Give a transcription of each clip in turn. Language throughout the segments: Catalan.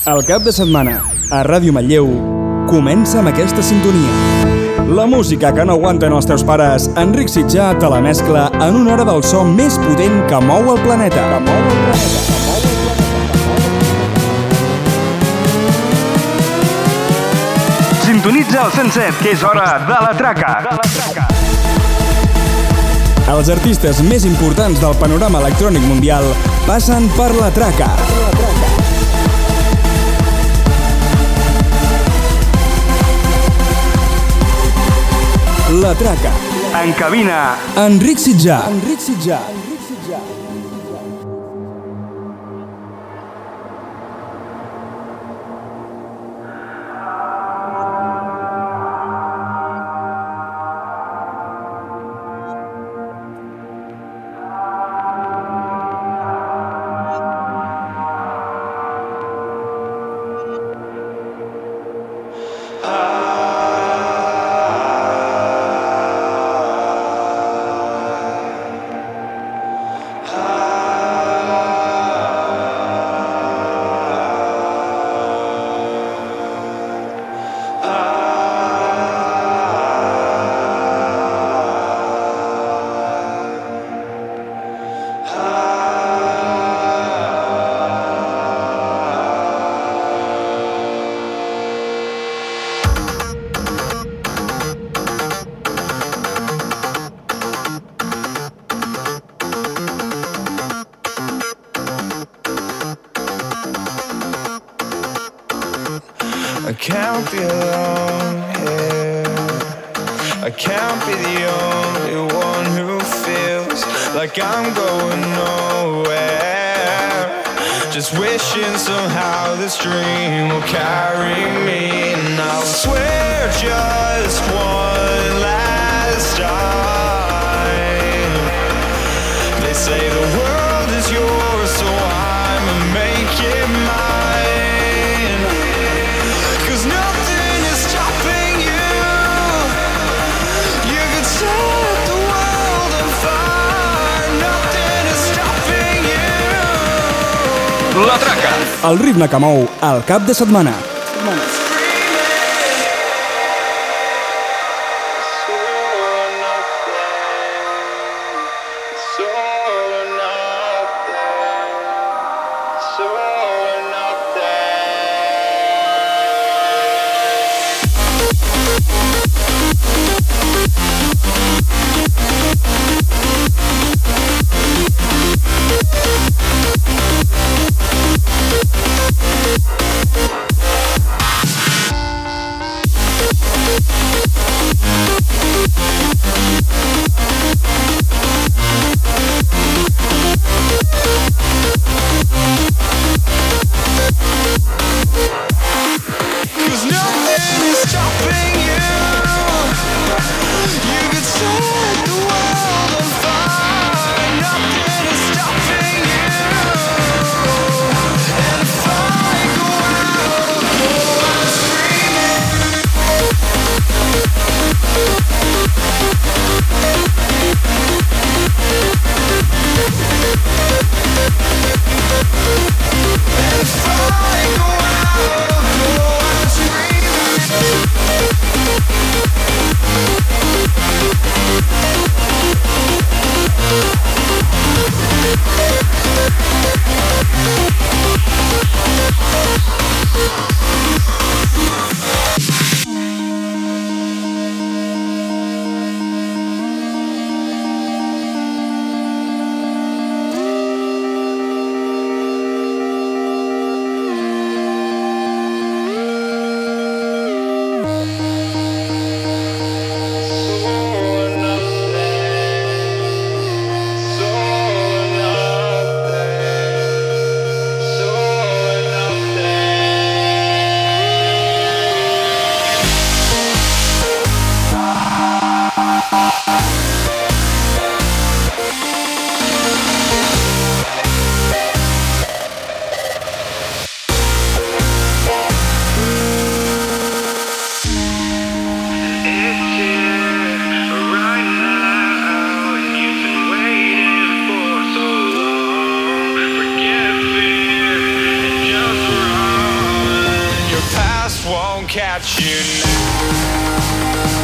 El cap de setmana, a Ràdio Manlleu, comença amb aquesta sintonia. La música que no aguanten els teus pares, Enric Sitjà te la mescla en una hora del so més potent que mou el planeta. Sintonitza el 107, que és hora de la traca. Els artistes més importants del panorama electrònic mundial passen per la traca. La traca. En cabina, Enric Sitjà. I can't be alone here. I can't be the only one who feels like I'm going nowhere. Just wishing somehow this dream will carry me. And I'll swear just one last time. They say the world is yours, so I'ma make it mine. Nothing is stopping you. You could set the world on fire. Nothing is stopping you. La traca. El ritme que mou el cap de setmana. Set the world on fire. Nothing is stopping you. catch you now.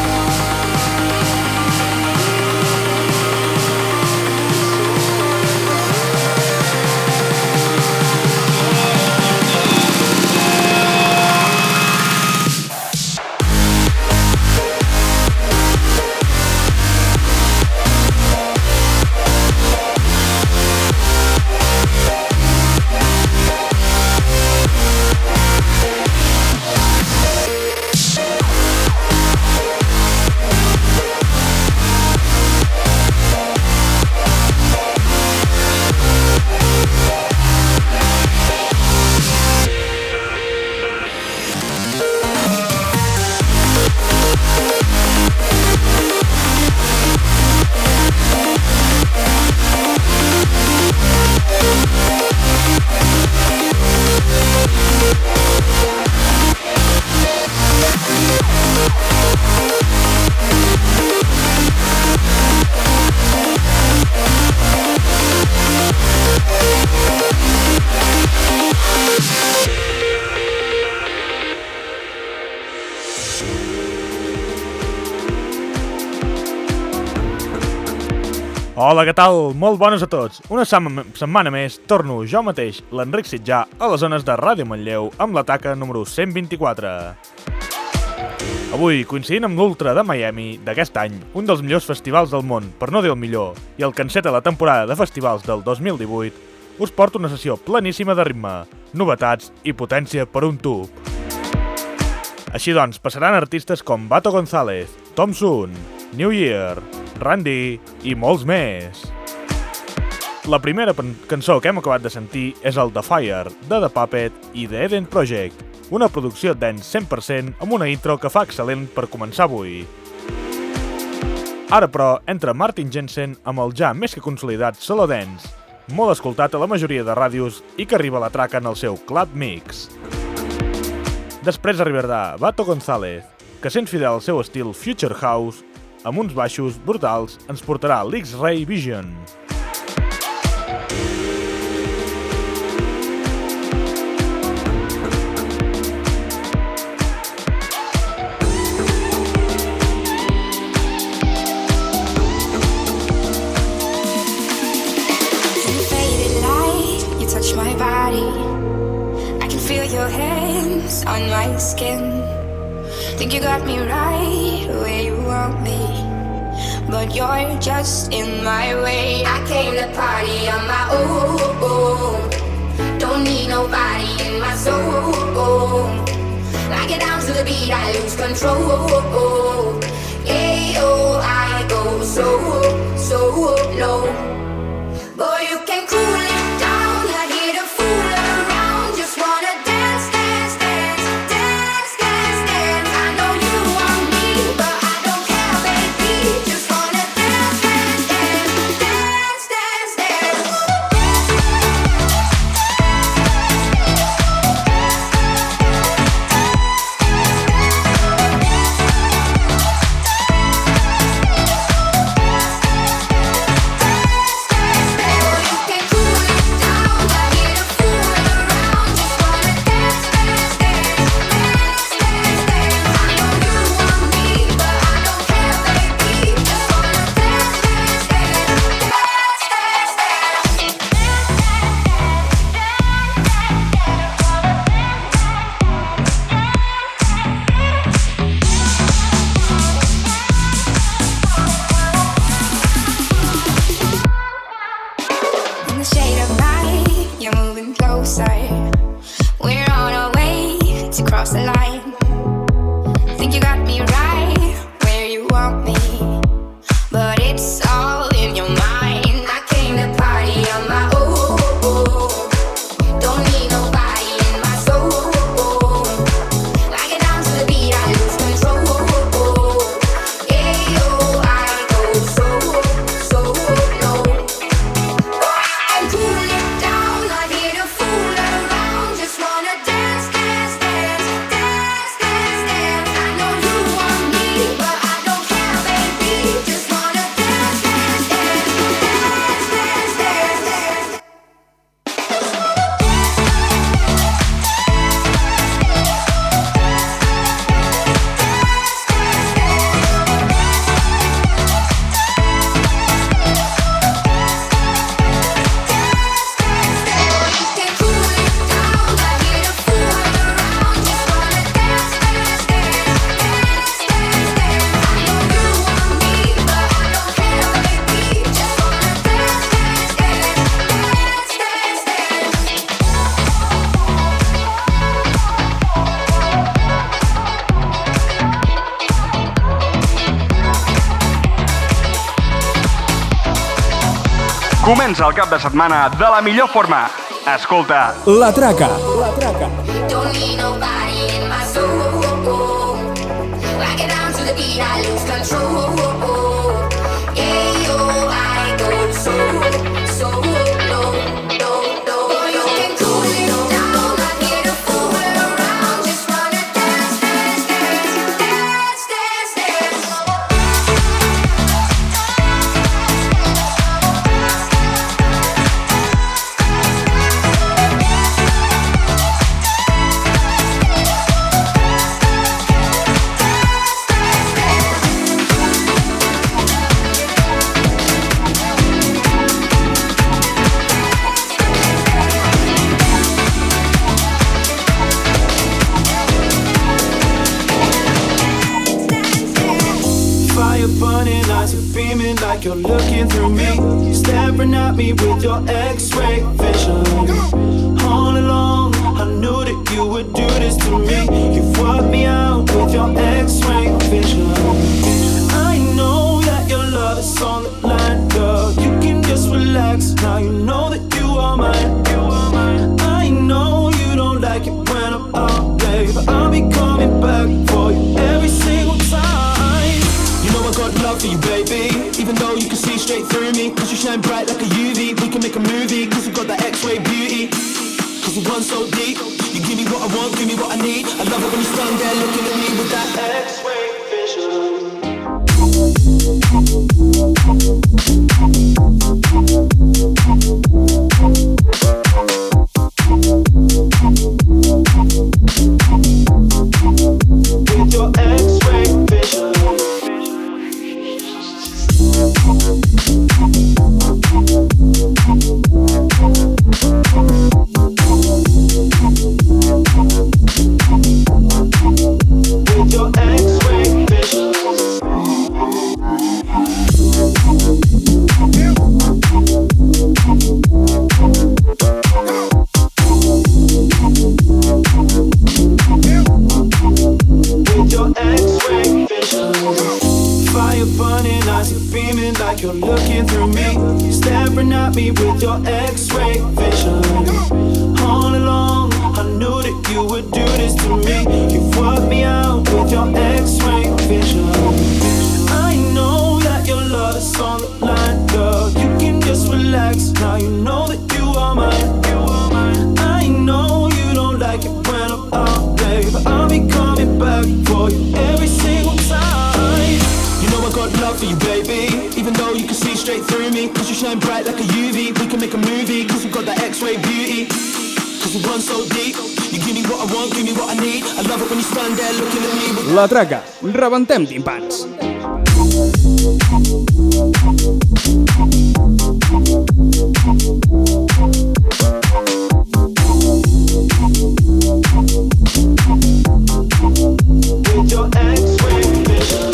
Hola, què tal? Molt bones a tots. Una setmana més torno jo mateix, l'Enric Sitjà, a les zones de Ràdio Manlleu amb la taca número 124. Avui, coincidint amb l'Ultra de Miami d'aquest any, un dels millors festivals del món, per no dir el millor, i el que enceta la temporada de festivals del 2018, us porto una sessió planíssima de ritme, novetats i potència per un tub. Així doncs, passaran artistes com Bato González, Tom Sun, New Year, Randy i molts més. La primera cançó que hem acabat de sentir és el The Fire, de The Puppet i The Eden Project, una producció dance 100% amb una intro que fa excel·lent per començar avui. Ara, però, entra Martin Jensen amb el ja més que consolidat Solo Dance, molt escoltat a la majoria de ràdios i que arriba a la traca en el seu Club Mix. Després arribarà Bato González, que sent fidel al seu estil Future House, amb uns baixos brutals, ens portarà l'X-Ray Vision. On my skin, think you got me right where you want me, but you're just in my way. I came to party on my own, don't need nobody in my soul. I get down to the beat, I lose control. Yeah, oh, I go so low. Boy, you can cool it down, not here to fool around, just wanna dance. I know you want me, but I don't care, baby. Just wanna dance. Comença el cap de setmana de la millor forma. Escolta La Traca. Don't need nobody in my soul. Rock it down to the beat, I lose control. Yeah, yo, I go so low. You can cool it down, not here to fool around. Just wanna dance. Burning eyes are beaming like you're looking through me, staring at me with your X-ray vision. All along, I knew that you would do this to me. You've worked me out with your X-ray vision. I know that your love is on the line, girl. You can just relax, now you know that you are mine. I know you don't like it when I'm out late, but I'll be coming back for you every single time. You know I got love for you, baby, even though you can see straight through me. Cause you shine bright like a UV, we can make a movie. Cause you got that X-ray beauty, cause you run so deep. You give me what I want, give me what I need. I love it when you stand there looking at me with that X-ray vision. With your X-ray vision. With your X-ray vision. With your X-ray vision. Fire burning, eyes are beaming like you're looking through me, staring at me with your X-ray vision. All along, I knew that you would do this to me. You've worked me out with your X-ray vision. I know that your love is on the line, girl. You can just relax, now you know that you are mine. I know you don't like it when I'm out late, but I'll be coming back for you every single time. You know I got love for you, baby, even though you can see straight through me. Cause you shine bright like a UV, we can make a movie. Cause you got that X-ray beauty, cause you run so deep. You give me what I want, give me what I need. I love it when you stand there looking at me with... La Traca. Rebentem timpans. With your X-ray vision.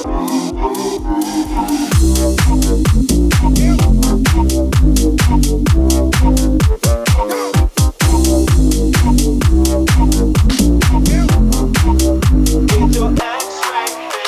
With your X-ray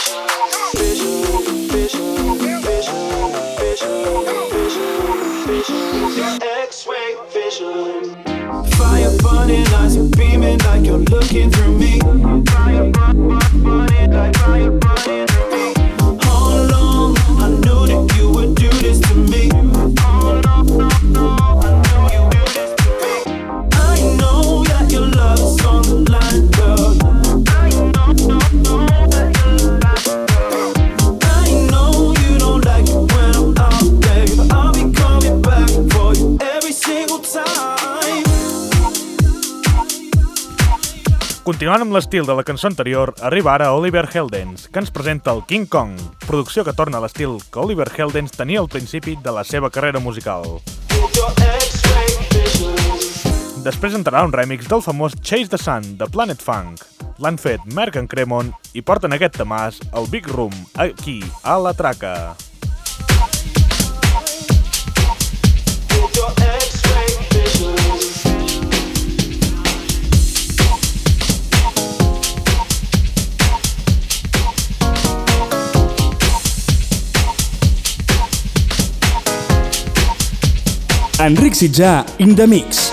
vision. X-ray vision. Fire burning, eyes are beaming like you're looking through me. Fire burning, like fire burning through me. All along, I knew that you would do this to me. All along, I knew you would do this to me. I know that your love is on the line, girl. I know you don't like it when I'm out there, but I'll be coming back for you every single time. Continuant amb l'estil de la cançó anterior, arriba ara Oliver Heldens, que ens presenta el King Kong, producció que torna a l'estil que Oliver Heldens tenia al principi de la seva carrera musical. Després entrarà un remix del famós Chase the Sun de Planet Funk. L'han fet Merck and Cremon i porten aquest temàs al Big Room, aquí, a La Traca. Enric Sitjà, in the mix.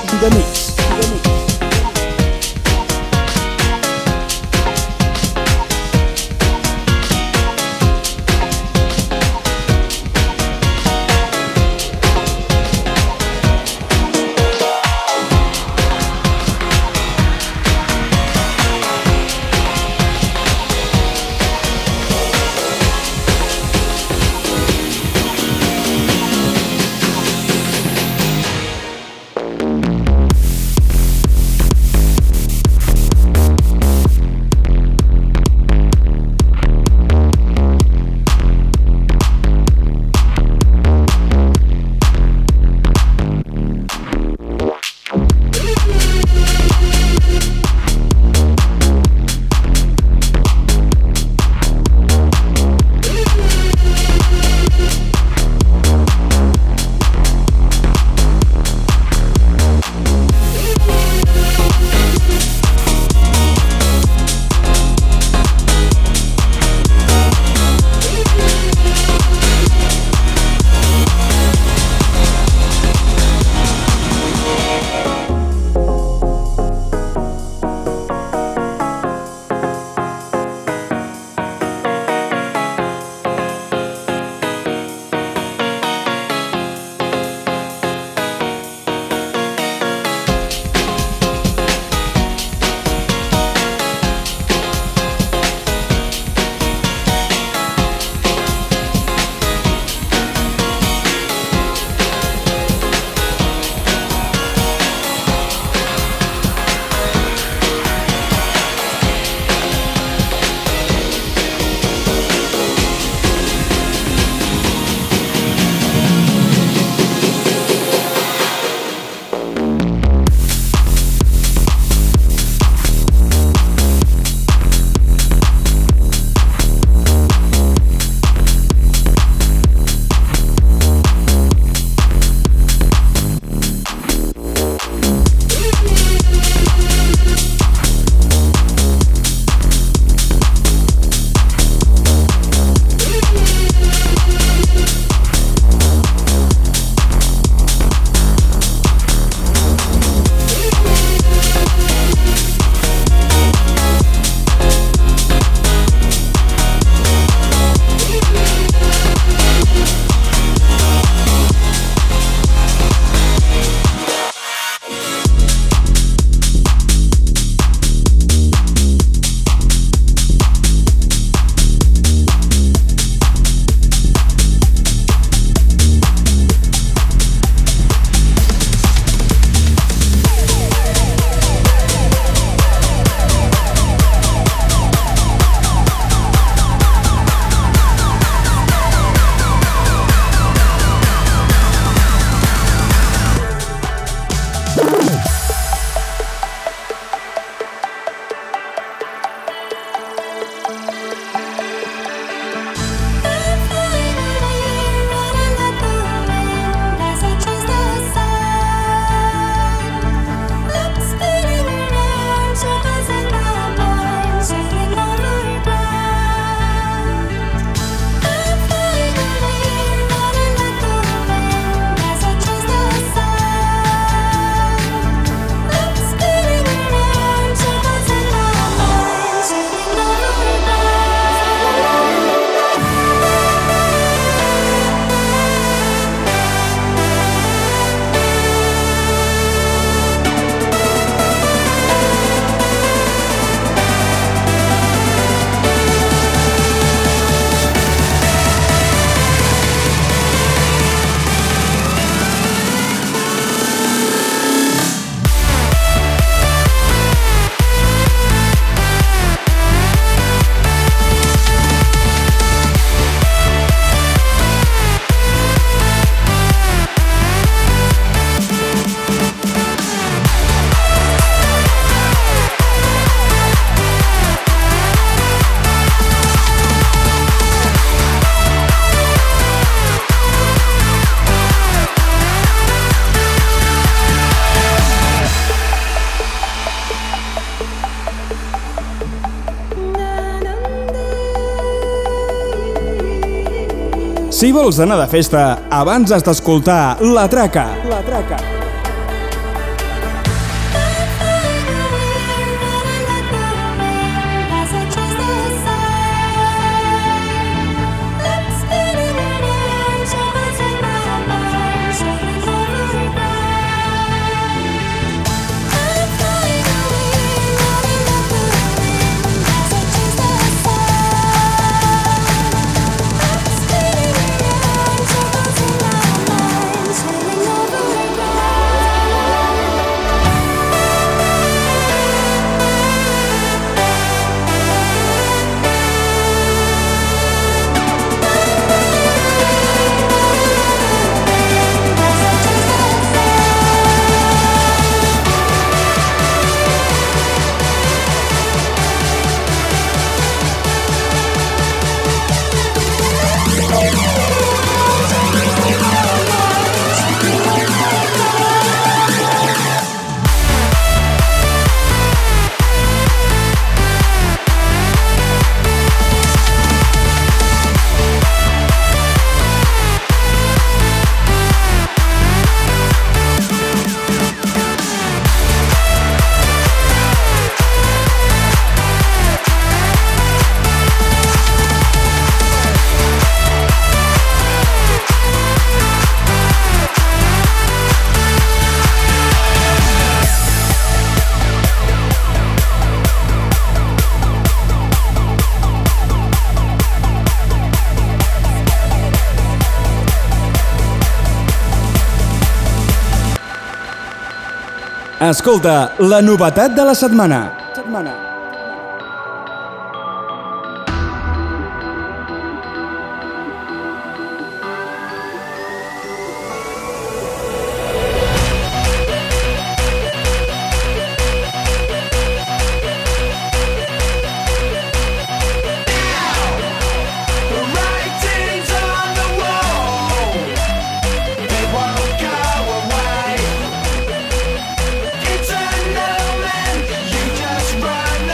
Si vols anar de festa, abans has d'escoltar La Traca. La Traca. Escolta, la novetat de la setmana. Run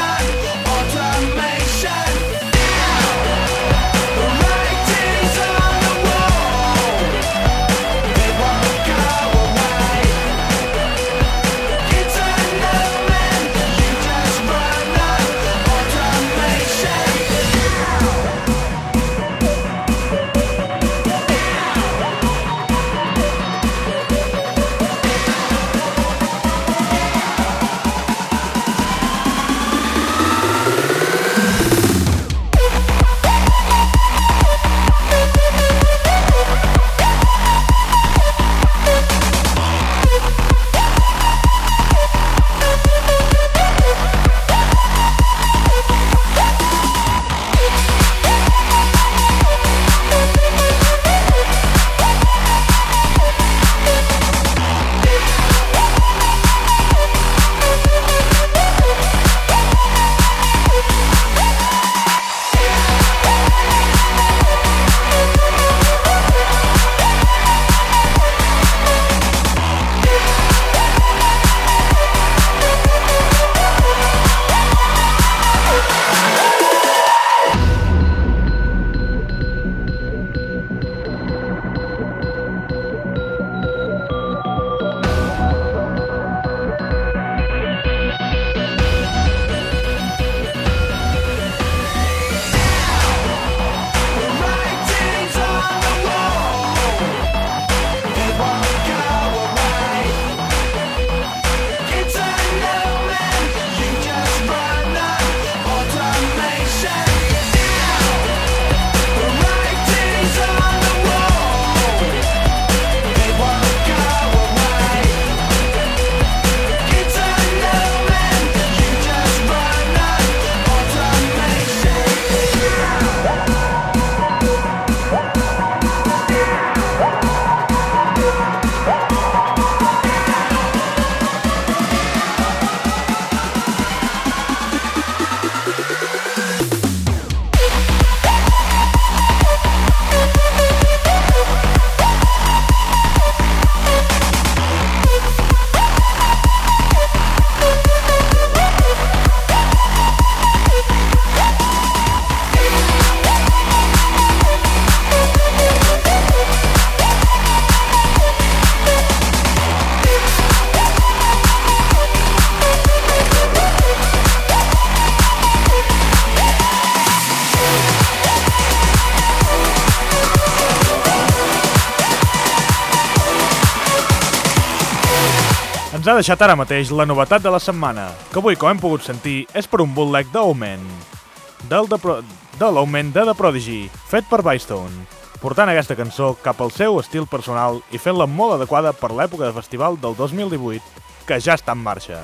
ens ha deixat ara mateix la novetat de la setmana, que avui, com hem pogut sentir, és per un bootleg d'Omen, de l'Omen de The Prodigy, fet per Bystone, portant aquesta cançó cap al seu estil personal i fent-la molt adequada per l'època de festival del 2018, que ja està en marxa.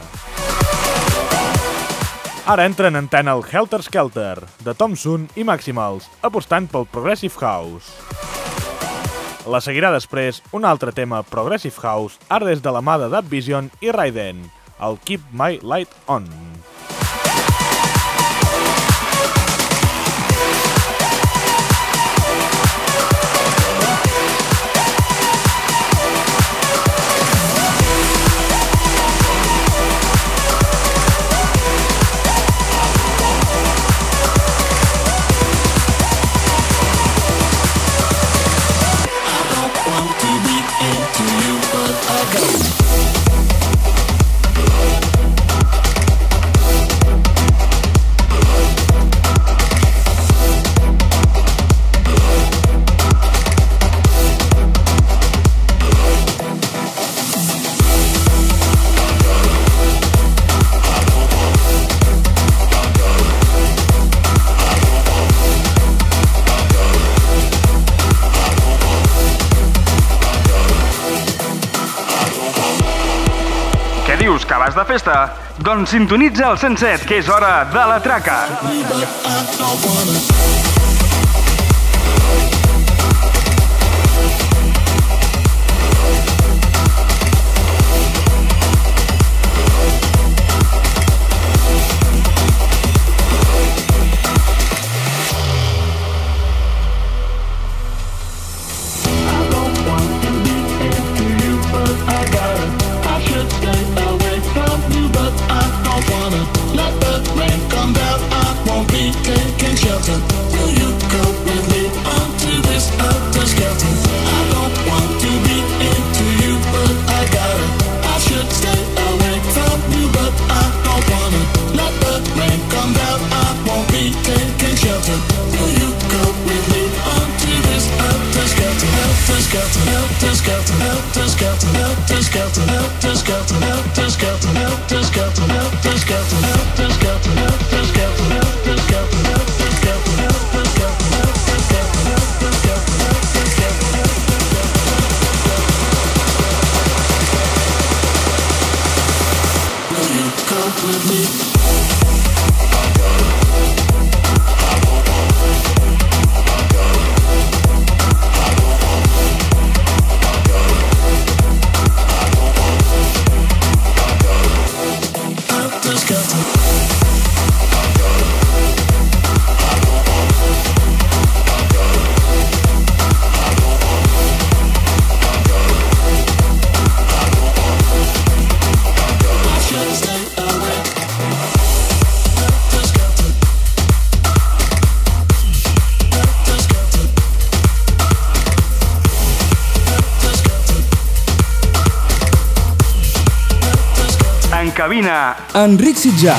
Ara entra en antena el Helter Skelter, de Tom Sun i Maximals, apostant pel Progressive House. La seguirà després un altre tema Progressive House, ara des de la mà de Dub Vision i Raiden, el Keep My Light On. Dius que vas de festa? Doncs sintonitza el 107, que és hora de la traca. En cabina, Enric Sitjà.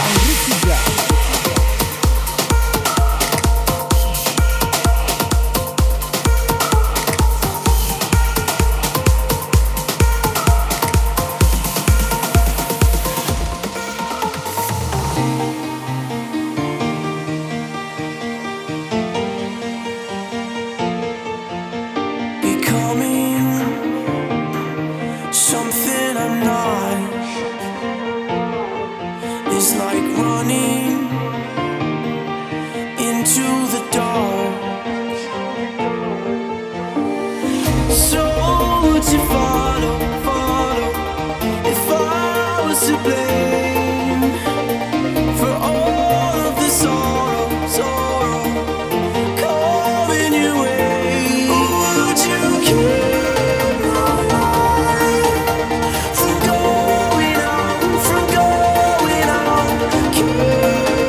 From going out,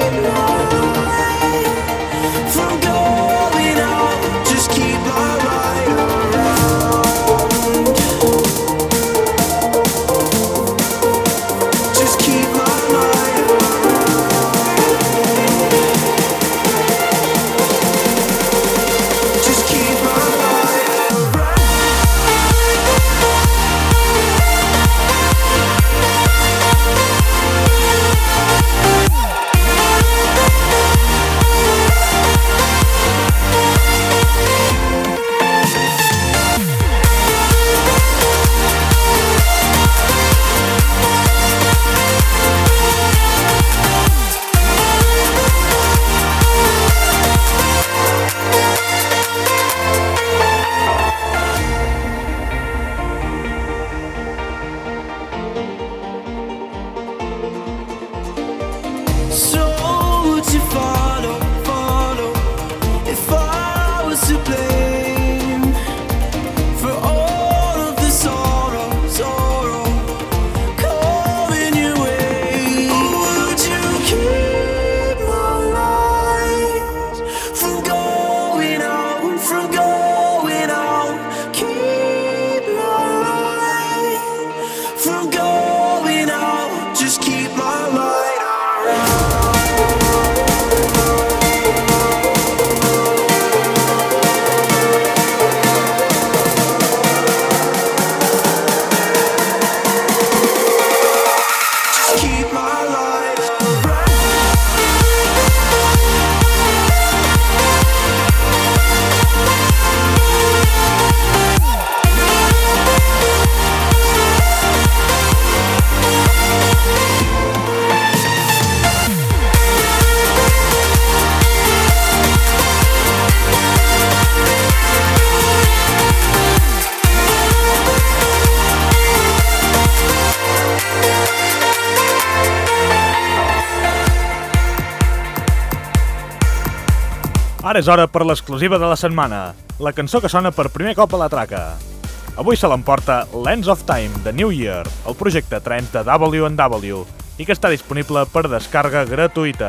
Ara és hora per l'exclusiva de la setmana, la cançó que sona per primer cop a la traca. Avui se l'emporta Lens of Time de New Year, el projecte trance de W&W, i que està disponible per descàrrega gratuïta.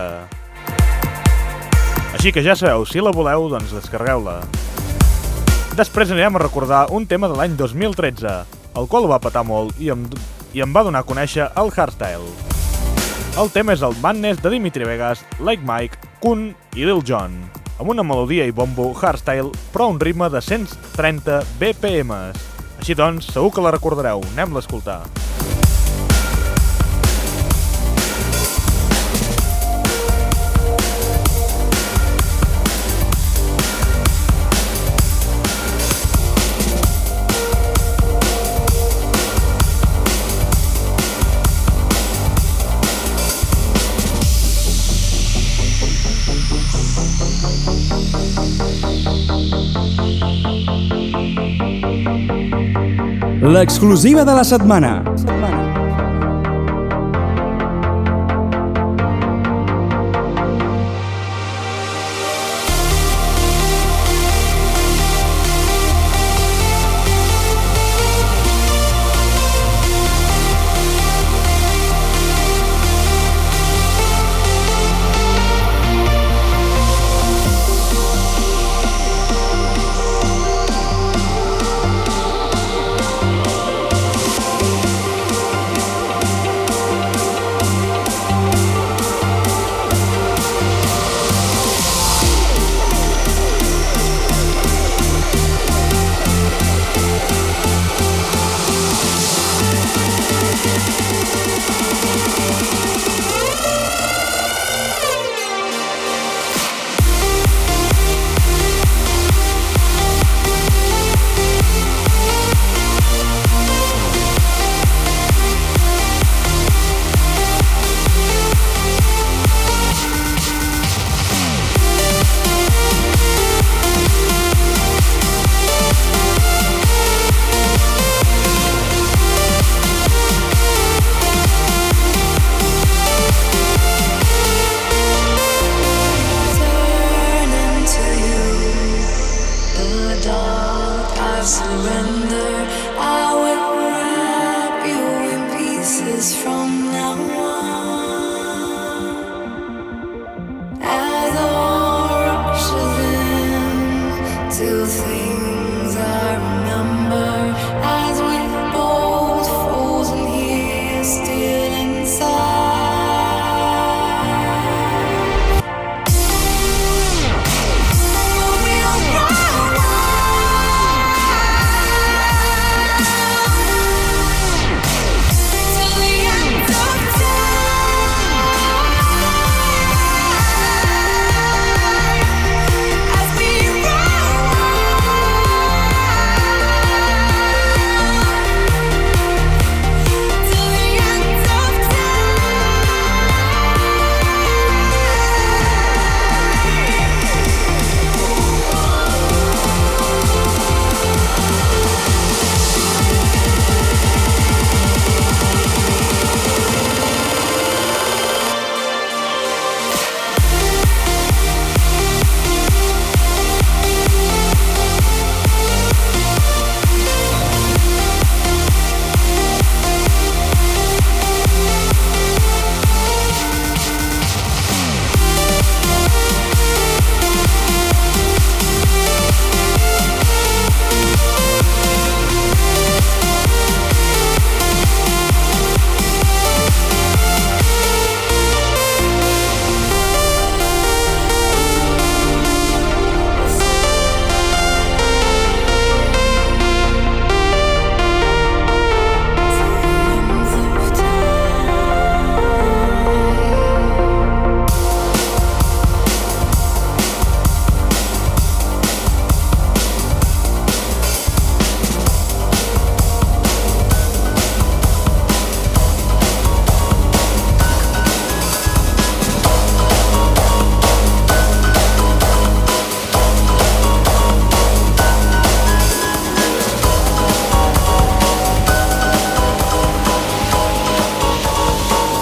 Així que ja sabeu, si la voleu, doncs descarregueu-la. Després anirem a recordar un tema de l'any 2013, el qual ho va petar molt i em va donar a conèixer el hardstyle. El tema és el Madness de Dimitri Vegas, Like Mike, Kun i Lil Jon, amb una melodia i bombo hardstyle, però un ritme de 130 BPMs. Així doncs, segur que la recordareu, anem-la a escoltar. L'exclusiva de la setmana.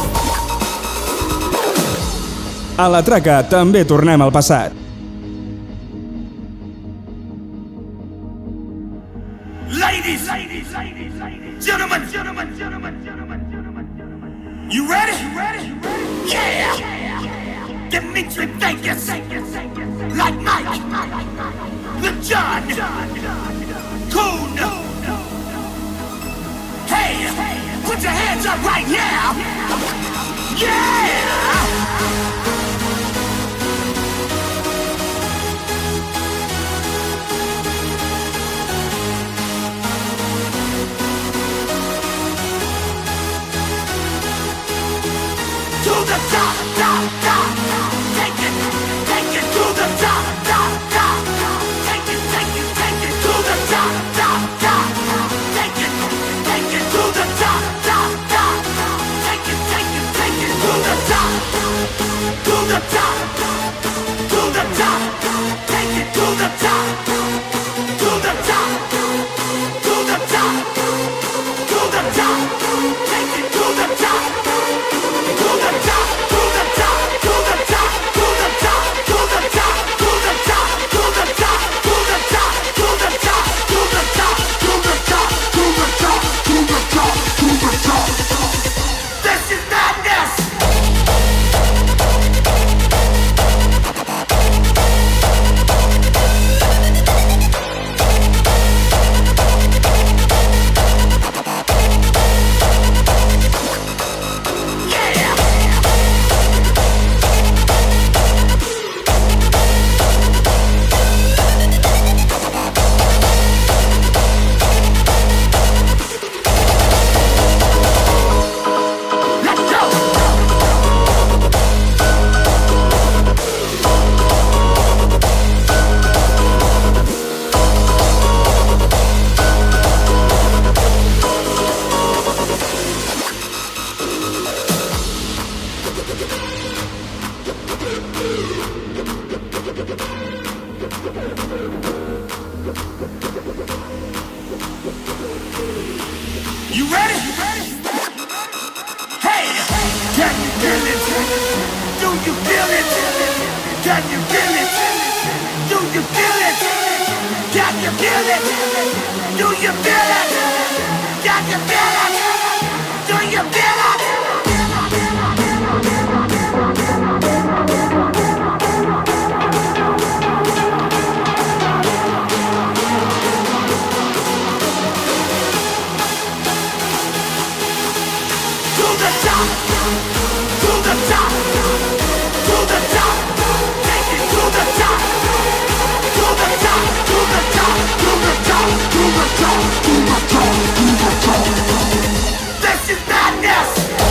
A la traca també tornem al passat. Dimitri Vegas, like Mike, LeJohn, Coon. Hey, put your hands up right now. Yeah! To the top, top, top. Take it to the top, top, top. Take it to the top, top, top. Take it to the top, top, top. Take it to the top, to the top, to the top. Take it to the top, to the top, to the top, to the top. Take it to the top. You ready? Hey, can you feel it? Do you feel it? Can you feel it? Do you feel it? Can you feel it? Do you feel it? Can you feel it? Do you feel it? This is madness!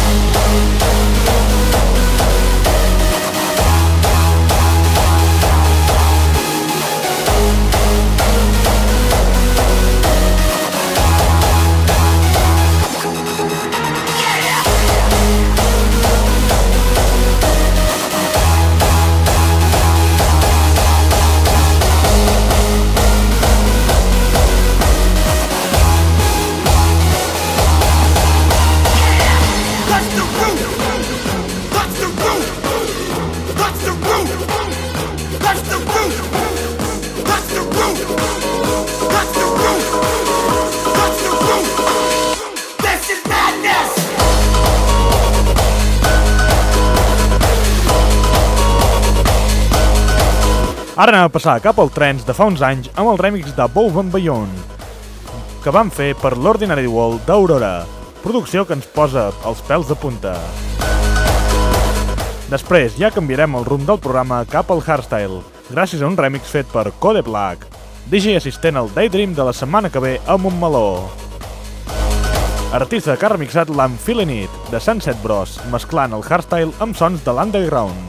Ara anem a passar cap al Trance de fa uns anys amb el remix de Above and Beyond, que van fer per l'Ordinary World d'Aurora, producció que ens posa els pèls de punta. Després ja canviarem el rumb del programa cap al hardstyle, gràcies a un remix fet per Code Black, DJ assistent al Daydream de la setmana que ve a Montmeló. Artista que ha remixat l'Am Feelin' It de Sunset Bros, mesclant el hardstyle amb sons de l'underground.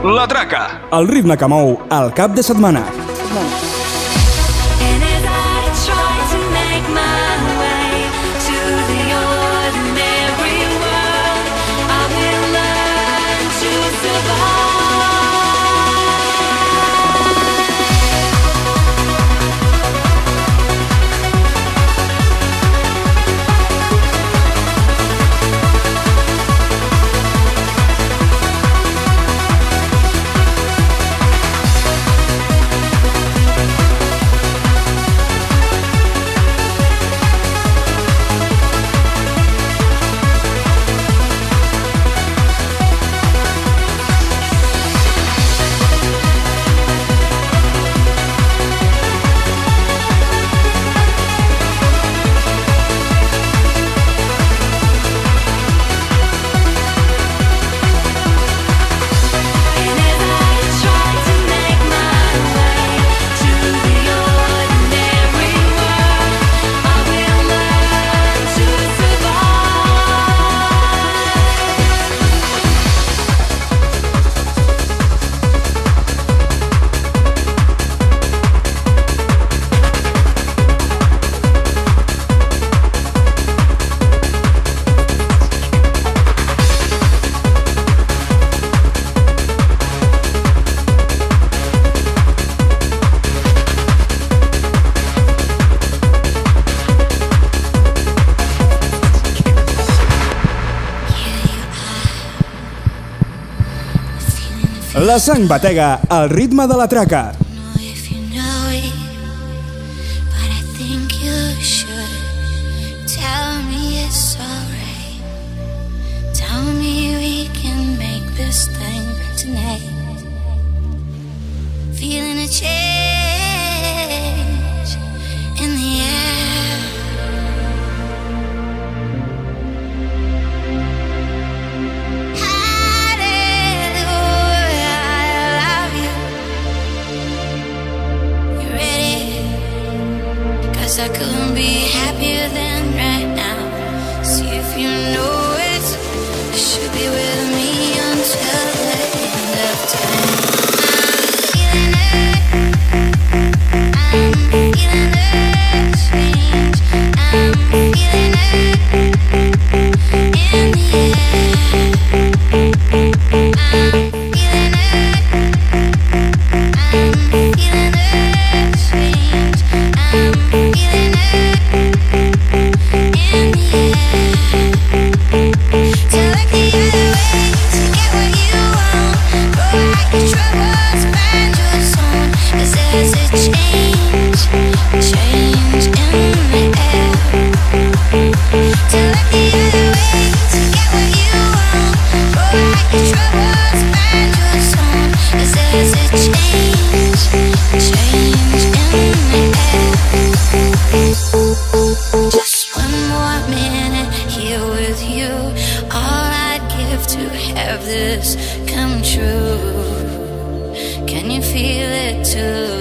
La Traca. El ritme que mou el cap de setmana. And as I try to make my way to the ordinary world, I will learn to survive. La sang batega al ritme de la traca. If you know it, but I think you should. Tell me it's alright. Tell me we can make this thing tonight. Feeling a change in the air. Hallelujah, I love you. You ready? 'Cause I couldn't be happier than right now. See if you know it. You should be with me until the end of time. I'm feeling it change. I'm feeling it in the air. I'm feeling it. I'm feeling it change. I'm feeling it in the air. To look the other way to get what you want. Go back your troubles, find your song. 'Cause there's a change in the air. To look the other way to get what you want. Go back your troubles, find your song. 'Cause there's a change in the air. Just one more minute here with you. All I'd give to have this come true. Can you feel it too?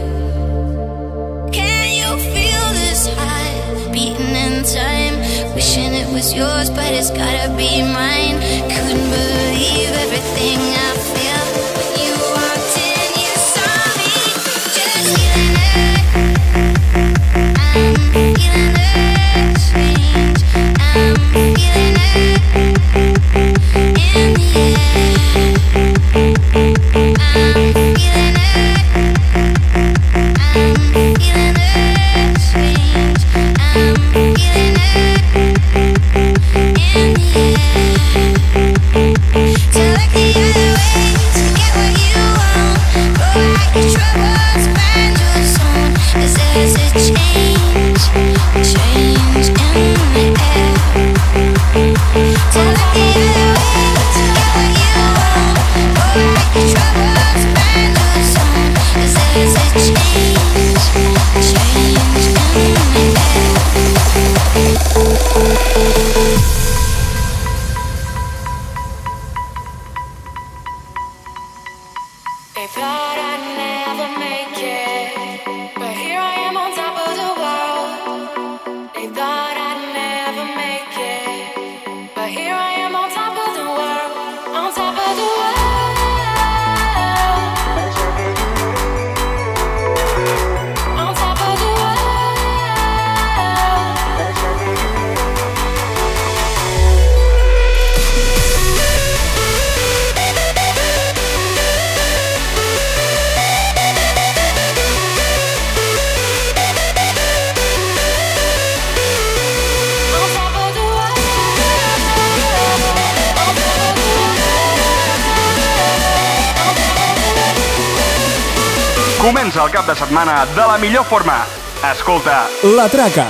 Can you feel this high beating in time? Wishing it was yours, but it's gotta be mine. Couldn't believe everything I feel when you walked in. You saw me, just feeling it. I'm feeling it change. I'm feeling it in the air. I'm feeling it. I'm feeling it change. I'm feeling it in the air. To look the other way to get what you Comença el cap de setmana de la millor forma. Escolta La Traca.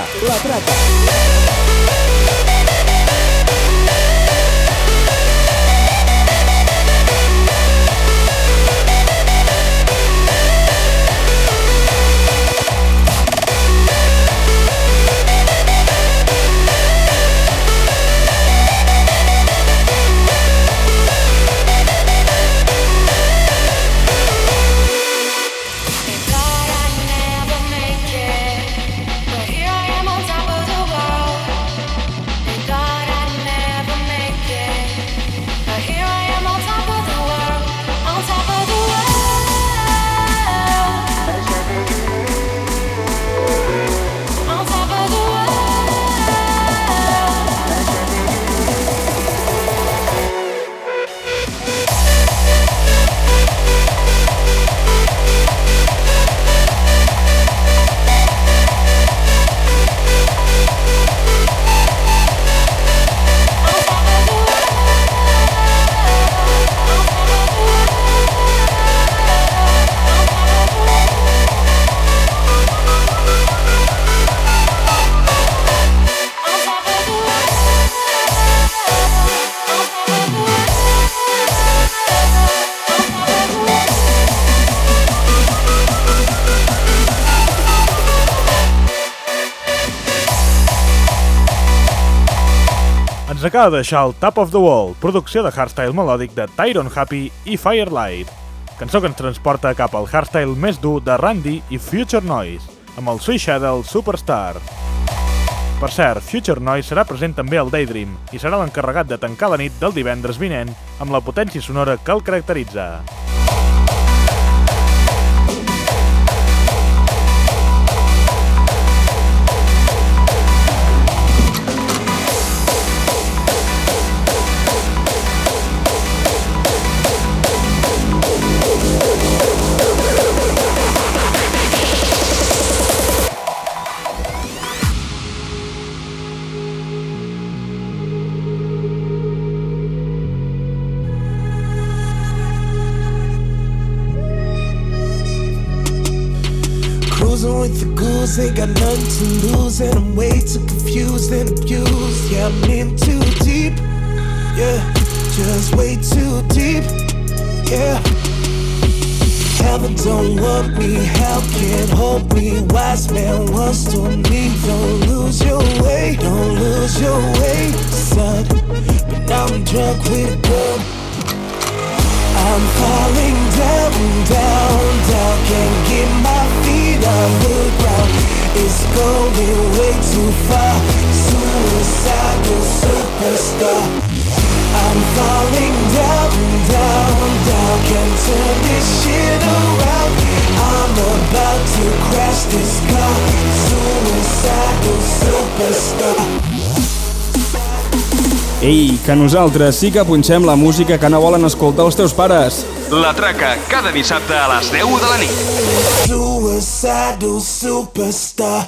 Ens acaba de deixar el Top of the Wall, producció de hardstyle melòdic de Tyrone Happy i Firelight, cançó que ens transporta cap al hardstyle més dur de Randy i Future Noise, amb el Sweet Shadow Superstar. Per cert, Future Noise serà present també al Daydream i serà l'encarregat de tancar la nit del divendres vinent amb la potència sonora que el caracteritza. With the ghouls, they got nothing to lose, and I'm way too confused and abused. Yeah, I'm in too deep. Yeah, just way too deep. Yeah. Heaven don't want me, hell can't hold me. Wise man once told me, don't lose your way, don't lose your way, son. But now I'm drunk with good. I'm falling down, down, down. Can't get my feet on the ground. It's going way too far. Suicidal superstar. I'm falling down, down, down. Can't turn this shit around. I'm about to crash this car. Suicidal superstar. Ei, que nosaltres sí que punxem la música que no volen escoltar els teus pares. La Traca, cada dissabte a les 10 de la nit. Suicidal superstar.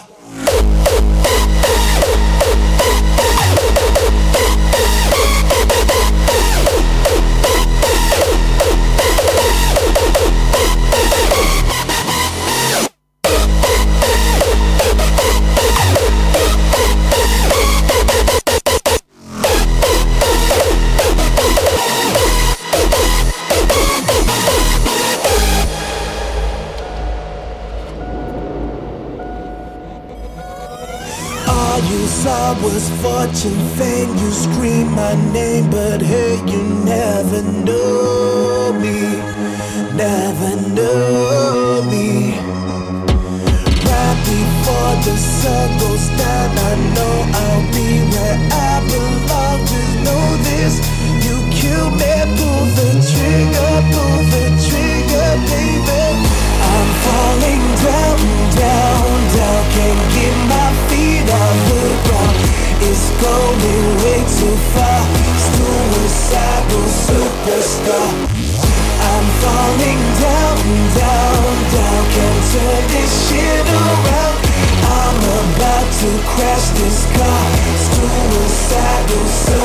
I was fortune, fame, you scream my name, but hey, you never know me, never know me. Right before the sun goes down, I know I'll be where I belong. Just know this, you kill me, pull the trigger, baby. I'm falling down, down, down, can't get my feet on the ground. It's going way too far. Suicidal superstar. I'm falling down, down, down. Can't turn this shit around. I'm about to crash this car. Suicidal superstar.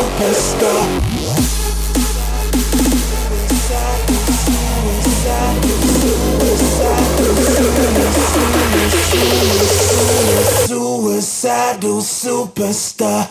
I do, superstar.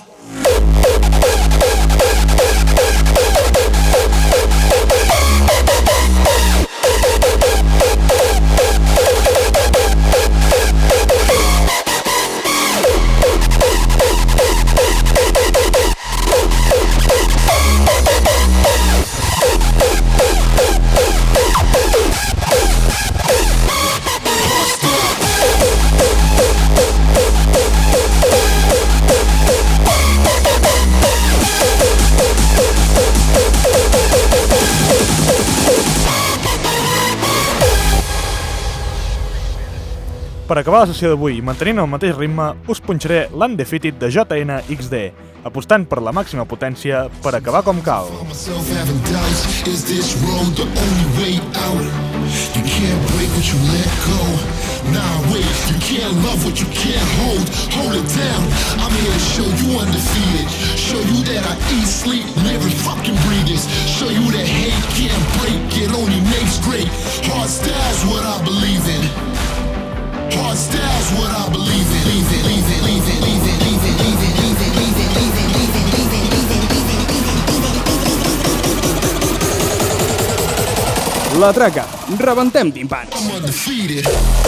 Per acabar la sessió d'avui i mantenint el mateix ritme, us punxaré l'Undefeated de JN XD, apostant per la màxima potència per acabar com cal. Myself having doubts, is this road the only way out? You can't break what you let go. Nah, wait, you can't love what you can't hold it down. I'm here to show you undefeated, show you that I eat, sleep, live and fucking breathe this. Show you that hate can't break, it only makes great. Hard style's what I believe in. Hard style's what I believe in. Leave it, leave it, leave it, leave it, leave it, leave it, leave it, leave it, leave it, leave it, leave it, leave it. La Traca, rebentem timpans. I'm undefeated.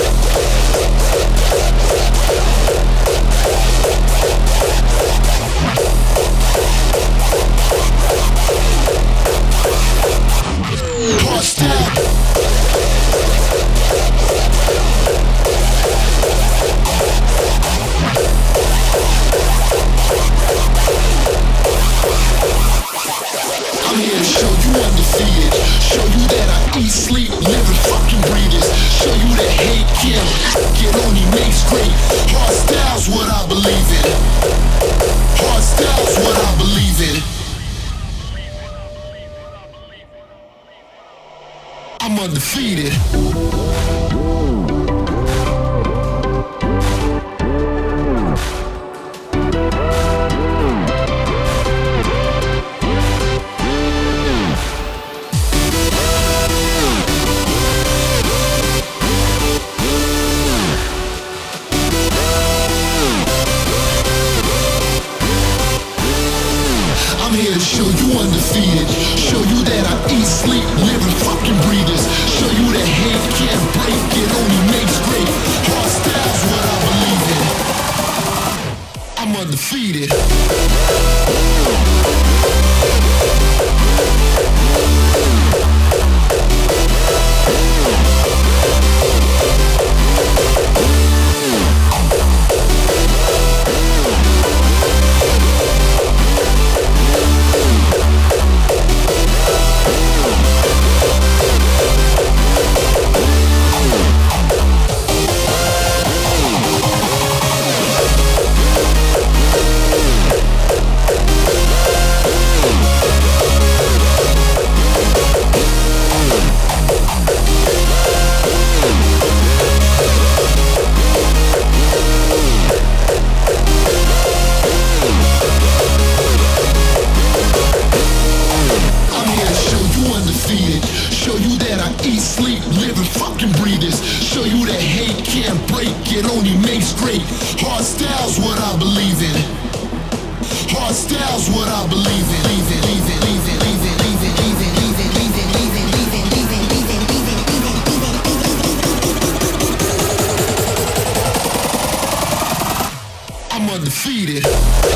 Hard style. I'm here to show you undefeated, show you that I eat, sleep, live and fucking breathe this. Show you that hate can't, it only makes great. Hard style's what I believe in. Hard style's what I believe in. I'm undefeated. I'm here to show you undefeated, show you that I eat, sleep, live and fucking breathe this. Show you that hate can't break, it only makes great. Hard style's what I believe in. I'm undefeated. Show you that I eat, sleep, live and fucking breathe this. Show you that hate can't break, it only makes great. Hard style's what I believe in. Hard style's what I believe in. Leave it, leave it, leave it, leave it, leave it, leave it, leave it, leave it, leave it, leave it, leave it, leave it, leave it, leave it. I'm undefeated.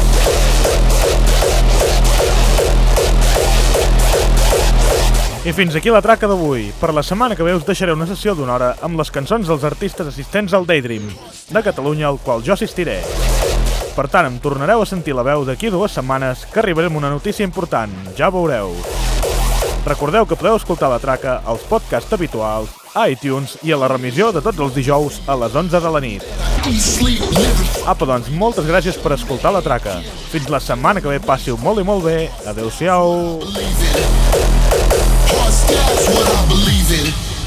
I fins aquí la traca d'avui. Per la setmana que ve us deixaré una sessió d'una hora amb les cançons dels artistes assistents al Daydream de Catalunya, al qual jo assistiré. Per tant, em tornareu a sentir la veu d'aquí 2 setmanes, que arribaré amb una notícia important, ja veureu. Recordeu que podeu escoltar la traca als podcasts habituals, a iTunes i a la remissió de tots els dijous a les 11 de la nit. Apa, doncs, moltes gràcies per escoltar la traca. Fins la setmana que ve, passiu molt i molt bé. Adéu-siau. Hard style's what I believe in.